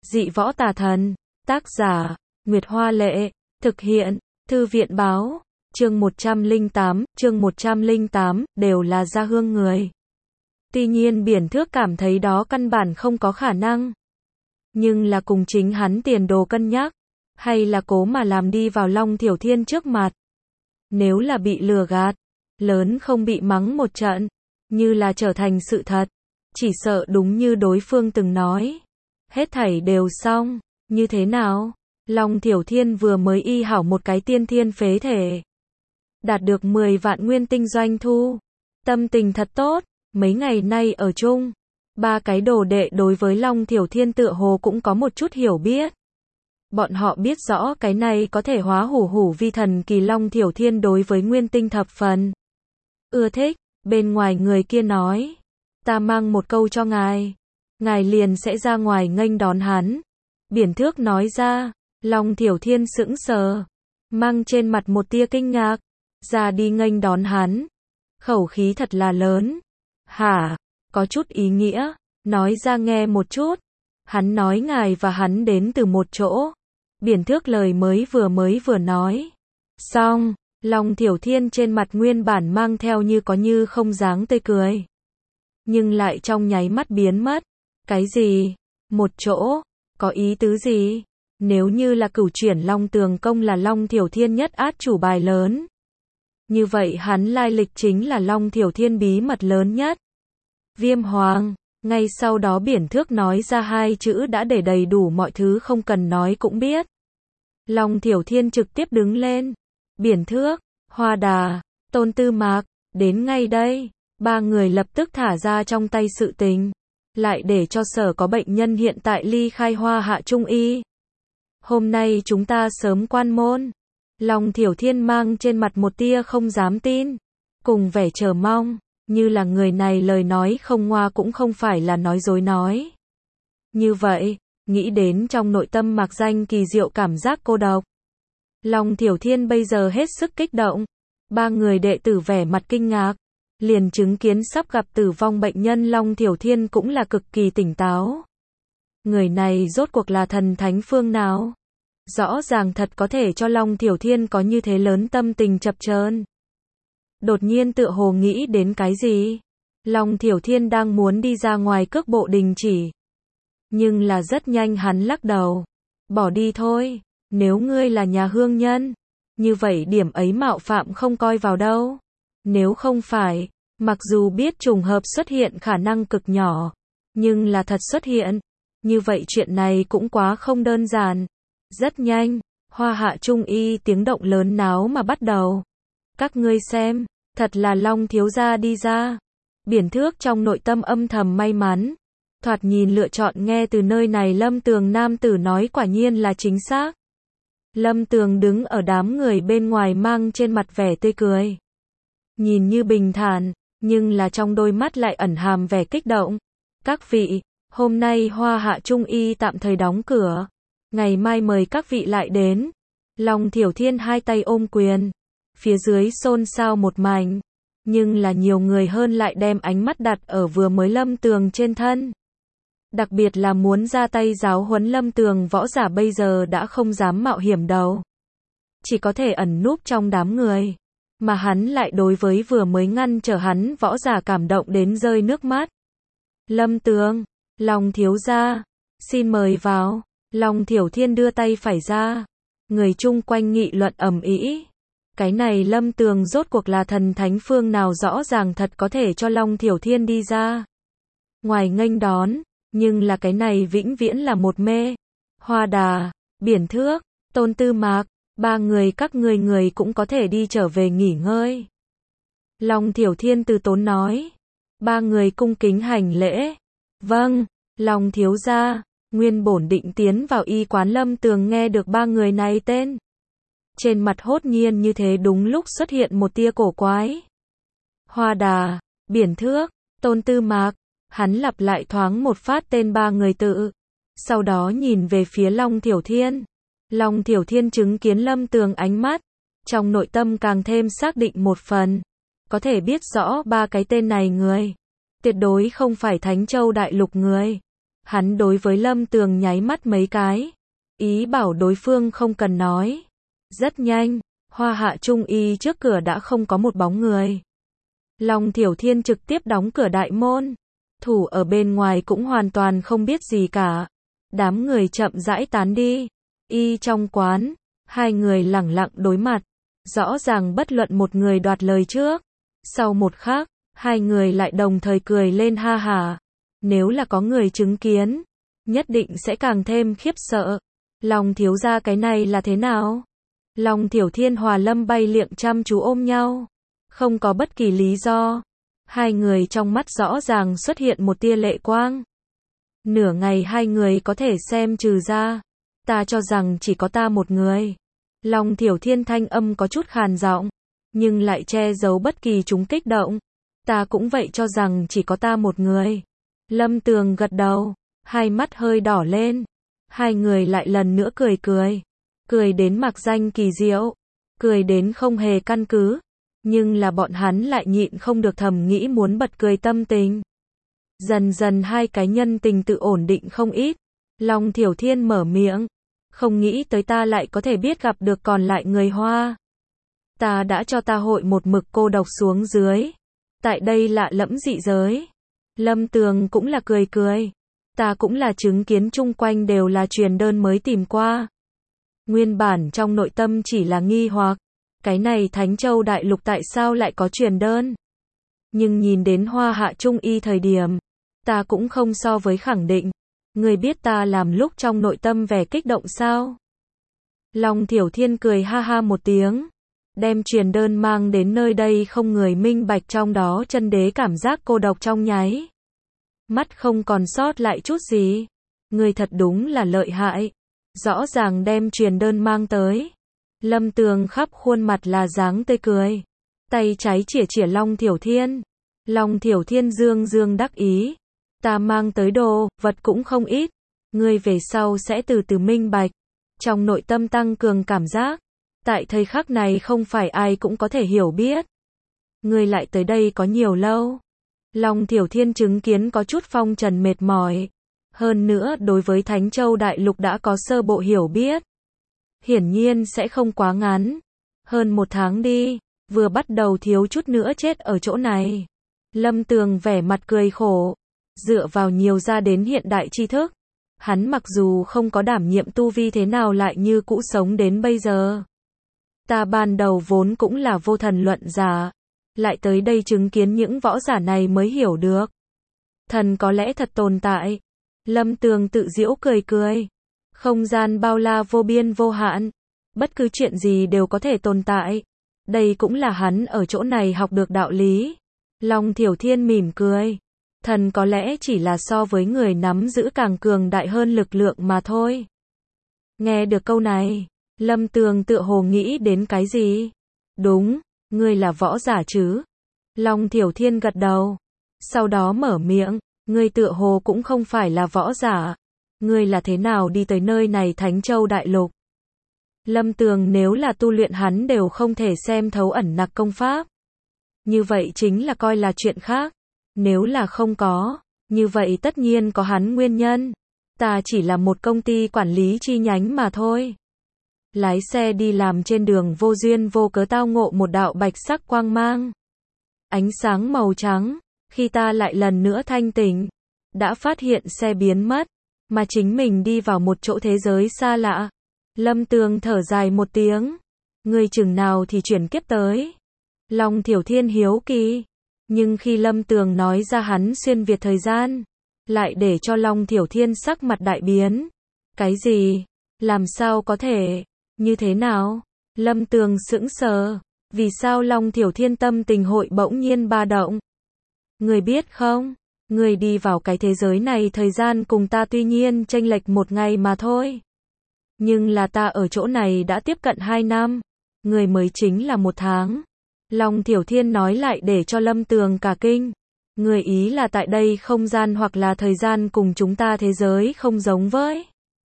Dị võ tà thần, tác giả, Nguyệt Hoa Lệ, thực hiện, Thư viện Báo, chương 108, đều là gia hương người. Tuy nhiên Biển Thước cảm thấy đó căn bản không có khả năng. Nhưng là cùng chính hắn tiền đồ cân nhắc, hay là cố mà làm đi vào Long Thiểu Thiên trước mặt. Nếu là bị lừa gạt, lớn không bị mắng một trận, như là trở thành sự thật, chỉ sợ đúng như đối phương từng nói. Hết thảy đều xong, như thế nào? Long Thiểu Thiên vừa mới y hảo một cái tiên thiên phế thể. Đạt được 10 vạn nguyên tinh doanh thu. Tâm tình thật tốt, mấy ngày nay ở chung. Ba cái đồ đệ đối với Long Thiểu Thiên tựa hồ cũng có một chút hiểu biết. Bọn họ biết rõ cái này có thể hóa hủ hủ vi thần kỳ Long Thiểu Thiên đối với nguyên tinh thập phần ưa thích. Bên ngoài người kia nói, ta mang một câu cho ngài, ngài liền sẽ ra ngoài nghênh đón hắn. Biển Thước nói ra. Long Thiểu Thiên sững sờ, mang trên mặt một tia kinh ngạc, ra đi nghênh đón hắn. Khẩu khí thật là lớn. Hả, có chút ý nghĩa, nói ra nghe một chút. Hắn nói ngài và hắn đến từ một chỗ. Biển Thước lời mới vừa nói. Xong, Long Thiểu Thiên trên mặt nguyên bản mang theo như có như không dáng tươi cười. Nhưng lại trong nháy mắt biến mất. Cái gì? Một chỗ? Có ý tứ gì? Nếu như là Cửu Chuyển Long Tường Công là Long Thiểu Thiên nhất át chủ bài lớn. Như vậy hắn lai lịch chính là Long Thiểu Thiên bí mật lớn nhất. Viêm Hoàng, ngay sau đó Biển Thước nói ra hai chữ đã để đầy đủ mọi thứ không cần nói cũng biết. Long Thiểu Thiên trực tiếp đứng lên. Biển Thước, Hoa Đà, Tôn Tư Mạc, đến ngay đây. Ba người lập tức thả ra trong tay sự tình. Lại để cho sở có bệnh nhân hiện tại ly khai Hoa Hạ Trung Y. Hôm nay chúng ta sớm quan môn. Long Thiểu Thiên mang trên mặt một tia không dám tin, cùng vẻ chờ mong, như là người này lời nói không ngoa cũng không phải là nói dối nói. Như vậy, nghĩ đến trong nội tâm mạc danh kỳ diệu cảm giác cô độc. Long Thiểu Thiên bây giờ hết sức kích động. Ba người đệ tử vẻ mặt kinh ngạc, liền chứng kiến sắp gặp tử vong bệnh nhân Long Thiểu Thiên cũng là cực kỳ tỉnh táo. Người này rốt cuộc là thần thánh phương nào? Rõ ràng thật có thể cho Long Thiểu Thiên có như thế lớn tâm tình chập chờn. Đột nhiên tựa hồ nghĩ đến cái gì? Long Thiểu Thiên đang muốn đi ra ngoài cước bộ đình chỉ. Nhưng là rất nhanh hắn lắc đầu. Bỏ đi thôi, nếu ngươi là nhà hương nhân, như vậy điểm ấy mạo phạm không coi vào đâu. Nếu không phải, mặc dù biết trùng hợp xuất hiện khả năng cực nhỏ, nhưng là thật xuất hiện, như vậy chuyện này cũng quá không đơn giản. Rất nhanh, Hoa Hạ Trung Y tiếng động lớn náo mà bắt đầu. Các ngươi xem, thật là Long thiếu gia đi ra. Biển Thước trong nội tâm âm thầm may mắn. Thoạt nhìn lựa chọn nghe từ nơi này Lâm Tường nam tử nói quả nhiên là chính xác. Lâm Tường đứng ở đám người bên ngoài mang trên mặt vẻ tươi cười. Nhìn như bình thản, nhưng là trong đôi mắt lại ẩn hàm vẻ kích động. Các vị, hôm nay Hoa Hạ Trung Y tạm thời đóng cửa. Ngày mai mời các vị lại đến. Long Thiểu Thiên hai tay ôm quyền. Phía dưới xôn xao một mảnh. Nhưng là nhiều người hơn lại đem ánh mắt đặt ở vừa mới Lâm Tường trên thân. Đặc biệt là muốn ra tay giáo huấn Lâm Tường võ giả bây giờ đã không dám mạo hiểm đầu. Chỉ có thể ẩn núp trong đám người. Mà hắn lại đối với vừa mới ngăn trở hắn võ giả cảm động đến rơi nước mắt. Lâm Tường, Long thiếu gia, xin mời vào. Long Thiểu Thiên đưa tay phải ra. Người chung quanh nghị luận ầm ĩ. Cái này Lâm Tường rốt cuộc là thần thánh phương nào rõ ràng thật có thể cho Long Thiểu Thiên đi ra. Ngoài nghênh đón, nhưng là cái này vĩnh viễn là một mê. Hoa Đà, Biển Thước, Tôn Tư Mạc, ba người các người cũng có thể đi trở về nghỉ ngơi. Long Thiểu Thiên từ tốn nói. Ba người cung kính hành lễ. Vâng, Long thiếu gia. Nguyên bổn định tiến vào y quán Lâm Tường nghe được ba người này tên. Trên mặt hốt nhiên như thế đúng lúc xuất hiện một tia cổ quái. Hoa Đà, Biển Thước, Tôn Tư Mạc, hắn lặp lại thoáng một phát tên ba người tự. Sau đó nhìn về phía Long Thiểu Thiên. Long Thiểu Thiên chứng kiến Lâm Tường ánh mắt. Trong nội tâm càng thêm xác định một phần. Có thể biết rõ ba cái tên này người. Tuyệt đối không phải Thánh Châu Đại Lục người. Hắn đối với Lâm Tường nháy mắt mấy cái, ý bảo đối phương không cần nói. Rất nhanh, Hoa Hạ Trung Y trước cửa đã không có một bóng người. Long Thiểu Thiên trực tiếp đóng cửa đại môn. Thủ ở bên ngoài cũng hoàn toàn không biết gì cả. Đám người chậm rãi tán đi. Y trong quán, hai người lẳng lặng đối mặt. Rõ ràng bất luận một người đoạt lời trước. Sau một khắc, hai người lại đồng thời cười lên ha hả. Nếu là có người chứng kiến, nhất định sẽ càng thêm khiếp sợ. Long thiếu gia cái này là thế nào? Long Thiểu Thiên Hòa Lâm Bay Liệng chăm chú ôm nhau. Không có bất kỳ lý do. Hai người trong mắt rõ ràng xuất hiện một tia lệ quang. Nửa ngày hai người có thể xem trừ ra. Ta cho rằng chỉ có ta một người. Long Thiểu Thiên thanh âm có chút khàn giọng, nhưng lại che giấu bất kỳ chúng kích động. Ta cũng vậy cho rằng chỉ có ta một người. Lâm Tường gật đầu, hai mắt hơi đỏ lên. Hai người lại lần nữa cười cười. Cười đến mạc danh kỳ diệu. Cười đến không hề căn cứ. Nhưng là bọn hắn lại nhịn không được thầm nghĩ muốn bật cười tâm tình. Dần dần hai cái nhân tình tự ổn định không ít. Long Thiểu Thiên mở miệng. Không nghĩ tới ta lại có thể biết gặp được còn lại người Hoa. Ta đã cho ta hội một mực cô độc xuống dưới. Tại đây lạ lẫm dị giới. Lâm Tường cũng là cười cười. Ta cũng là chứng kiến chung quanh đều là truyền đơn mới tìm qua. Nguyên bản trong nội tâm chỉ là nghi hoặc. Cái này Thánh Châu Đại Lục tại sao lại có truyền đơn? Nhưng nhìn đến Hoa Hạ Trung Y thời điểm, ta cũng không so với khẳng định. Người biết ta làm lúc trong nội tâm vẻ kích động sao? Long Thiểu Thiên cười ha ha một tiếng. Đem truyền đơn mang đến nơi đây không người minh bạch trong đó chân đế cảm giác cô độc trong nháy. Mắt không còn sót lại chút gì. Người thật đúng là lợi hại. Rõ ràng đem truyền đơn mang tới. Lâm Tường khắp khuôn mặt là dáng tươi cười. Tay trái chỉa chỉa Long Thiểu Thiên. Long Thiểu Thiên dương dương đắc ý. Ta mang tới đồ, vật cũng không ít. Ngươi về sau sẽ từ từ minh bạch. Trong nội tâm tăng cường cảm giác. Tại thời khắc này không phải ai cũng có thể hiểu biết. Ngươi lại tới đây có nhiều lâu. Long Thiểu Thiên chứng kiến có chút phong trần mệt mỏi. Hơn nữa đối với Thánh Châu Đại Lục đã có sơ bộ hiểu biết. Hiển nhiên sẽ không quá ngắn. Hơn một tháng đi, vừa bắt đầu thiếu chút nữa chết ở chỗ này. Lâm Tường vẻ mặt cười khổ. Dựa vào nhiều ra đến hiện đại tri thức. Hắn mặc dù không có đảm nhiệm tu vi thế nào lại như cũ sống đến bây giờ. Ta ban đầu vốn cũng là vô thần luận giả. Lại tới đây chứng kiến những võ giả này mới hiểu được. Thần có lẽ thật tồn tại. Lâm Tường tự giễu cười cười. Không gian bao la vô biên vô hạn. Bất cứ chuyện gì đều có thể tồn tại. Đây cũng là hắn ở chỗ này học được đạo lý. Long Thiểu Thiên mỉm cười. Thần có lẽ chỉ là so với người nắm giữ càng cường đại hơn lực lượng mà thôi. Nghe được câu này, Lâm Tường tựa hồ nghĩ đến cái gì? Đúng, ngươi là võ giả chứ? Long Thiểu Thiên gật đầu. Sau đó mở miệng, ngươi tựa hồ cũng không phải là võ giả. Ngươi là thế nào đi tới nơi này Thánh Châu Đại Lục? Lâm Tường nếu là tu luyện hắn đều không thể xem thấu ẩn nặc công pháp. Như vậy chính là coi là chuyện khác. Nếu là không có, như vậy tất nhiên có hắn nguyên nhân. Ta chỉ là một công ty quản lý chi nhánh mà thôi. Lái xe đi làm trên đường vô duyên vô cớ tao ngộ một đạo bạch sắc quang mang. Ánh sáng màu trắng, khi ta lại lần nữa thanh tỉnh, đã phát hiện xe biến mất, mà chính mình đi vào một chỗ thế giới xa lạ. Lâm Tường thở dài một tiếng. Người chừng nào thì chuyển kiếp tới? Long Thiểu Thiên hiếu kỳ. Nhưng khi Lâm Tường nói ra hắn xuyên việt thời gian, lại để cho Long Thiểu Thiên sắc mặt đại biến. Cái gì? Làm sao có thể? Như thế nào? Lâm Tường sững sờ. Vì sao Long Thiểu Thiên tâm tình hội bỗng nhiên ba động? Người biết không? Người đi vào cái thế giới này thời gian cùng ta tuy nhiên chênh lệch một ngày mà thôi. Nhưng là ta ở chỗ này đã tiếp cận 2 năm. Người mới chính là 1 tháng. Long Thiểu Thiên nói lại để cho Lâm Tường cả kinh. Người ý là tại đây không gian hoặc là thời gian cùng chúng ta thế giới không giống với.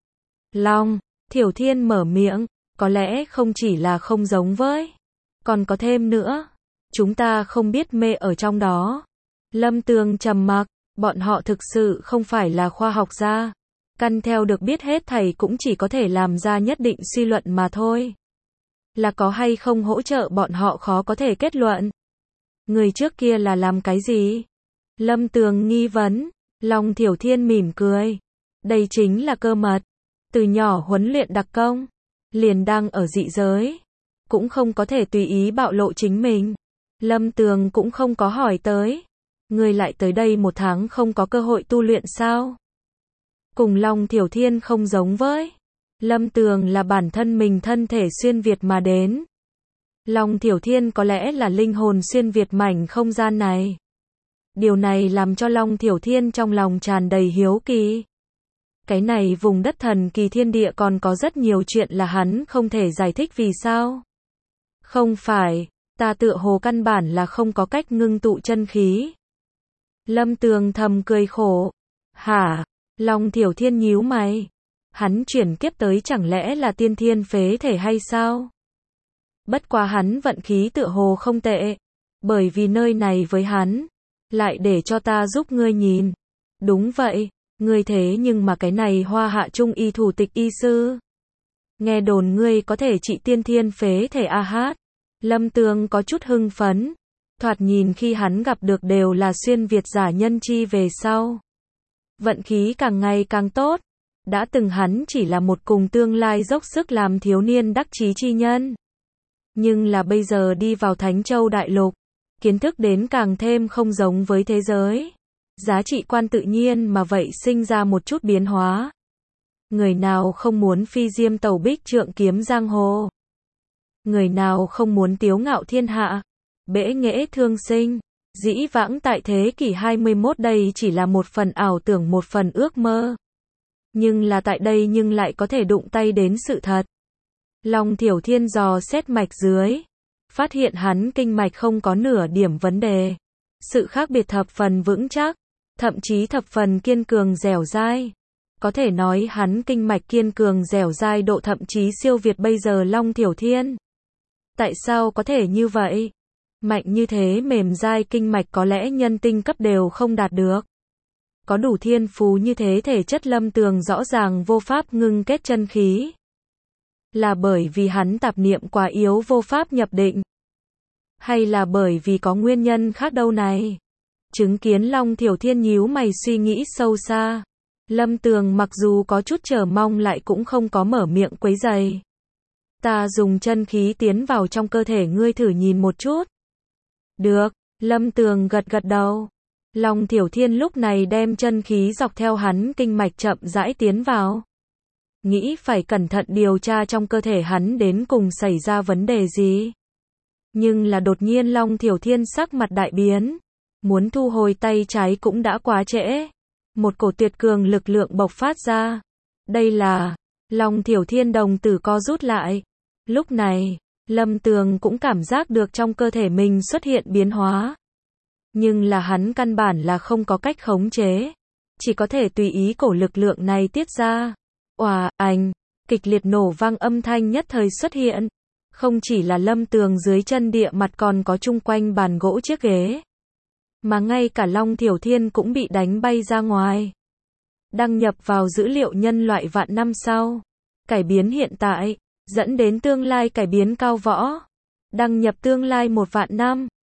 Long Thiểu Thiên mở miệng. Có lẽ không chỉ là không giống với. Còn có thêm nữa. Chúng ta không biết mê ở trong đó. Lâm Tường trầm mặc. Bọn họ thực sự không phải là khoa học gia. Căn theo được biết hết thầy cũng chỉ có thể làm ra nhất định suy luận mà thôi. Là có hay không hỗ trợ bọn họ khó có thể kết luận. Người trước kia là làm cái gì? Lâm Tường nghi vấn. Long Thiểu Thiên mỉm cười. Đây chính là cơ mật. Từ nhỏ huấn luyện đặc công. Liền đang ở dị giới. Cũng không có thể tùy ý bạo lộ chính mình. Lâm Tường cũng không có hỏi tới. Người lại tới đây 1 tháng không có cơ hội tu luyện sao? Cùng Long Thiểu Thiên không giống với. Lâm Tường là bản thân mình thân thể xuyên việt mà đến. Long Thiểu Thiên có lẽ là linh hồn xuyên việt mảnh không gian này. Điều này làm cho Long Thiểu Thiên trong lòng tràn đầy hiếu kỳ. Cái này vùng đất thần kỳ thiên địa còn có rất nhiều chuyện là hắn không thể giải thích vì sao. Không phải, ta tựa hồ căn bản là không có cách ngưng tụ chân khí. Lâm Tường thầm cười khổ. Hả? Long Thiểu Thiên nhíu mày. Hắn chuyển kiếp tới chẳng lẽ là tiên thiên phế thể hay sao? Bất quá hắn vận khí tựa hồ không tệ. Bởi vì nơi này với hắn. Lại để cho ta giúp ngươi nhìn. Đúng vậy. Ngươi thế nhưng mà cái này Hoa Hạ Trung y thủ tịch y sư. Nghe đồn ngươi có thể trị tiên thiên phế thể a hát. Lâm Tường có chút hưng phấn. Thoạt nhìn khi hắn gặp được đều là xuyên việt giả nhân chi về sau. Vận khí càng ngày càng tốt. Đã từng hắn chỉ là một cùng tương lai dốc sức làm thiếu niên đắc chí chi nhân. Nhưng là bây giờ đi vào Thánh Châu Đại Lục. Kiến thức đến càng thêm không giống với thế giới. Giá trị quan tự nhiên mà vậy sinh ra một chút biến hóa. Người nào không muốn phi diêm tẩu bích trượng kiếm giang hồ. Người nào không muốn tiếu ngạo thiên hạ. Bẽ nghễ thương sinh. Dĩ vãng tại thế kỷ 21 đây chỉ là một phần ảo tưởng một phần ước mơ. Nhưng là tại đây nhưng lại có thể đụng tay đến sự thật. Long Thiểu Thiên dò xét mạch dưới. Phát hiện hắn kinh mạch không có nửa điểm vấn đề. Sự khác biệt thập phần vững chắc. Thậm chí thập phần kiên cường dẻo dai. Có thể nói hắn kinh mạch kiên cường dẻo dai độ thậm chí siêu việt bây giờ Long Thiểu Thiên. Tại sao có thể như vậy? Mạnh như thế mềm dai kinh mạch có lẽ nhân tinh cấp đều không đạt được. Có đủ thiên phú như thế thể chất Lâm Tường rõ ràng vô pháp ngưng kết chân khí. Là bởi vì hắn tạp niệm quá yếu vô pháp nhập định. Hay là bởi vì có nguyên nhân khác đâu này? Chứng kiến Long Thiểu Thiên nhíu mày suy nghĩ sâu xa. Lâm Tường mặc dù có chút chờ mong lại cũng không có mở miệng quấy rầy. Ta dùng chân khí tiến vào trong cơ thể ngươi thử nhìn một chút. Được, Lâm Tường gật gật đầu. Long Thiểu Thiên lúc này đem chân khí dọc theo hắn kinh mạch chậm rãi tiến vào. Nghĩ phải cẩn thận điều tra trong cơ thể hắn đến cùng xảy ra vấn đề gì. Nhưng là đột nhiên Long Thiểu Thiên sắc mặt đại biến. Muốn thu hồi tay trái cũng đã quá trễ. Một cổ tuyệt cường lực lượng bộc phát ra. Đây là... Long Thiểu Thiên đồng tử co rút lại. Lúc này, Lâm Tường cũng cảm giác được trong cơ thể mình xuất hiện biến hóa. Nhưng là hắn căn bản là không có cách khống chế. Chỉ có thể tùy ý cổ lực lượng này tiết ra. Oà, ảnh, kịch liệt nổ vang âm thanh nhất thời xuất hiện. Không chỉ là Lâm Tường dưới chân địa mặt còn có chung quanh bàn gỗ chiếc ghế. Mà ngay cả Long Thiểu Thiên cũng bị đánh bay ra ngoài. Đăng nhập vào dữ liệu nhân loại vạn năm sau. Cải biến hiện tại, dẫn đến tương lai cải biến cao võ. Đăng nhập tương lai 1 vạn năm.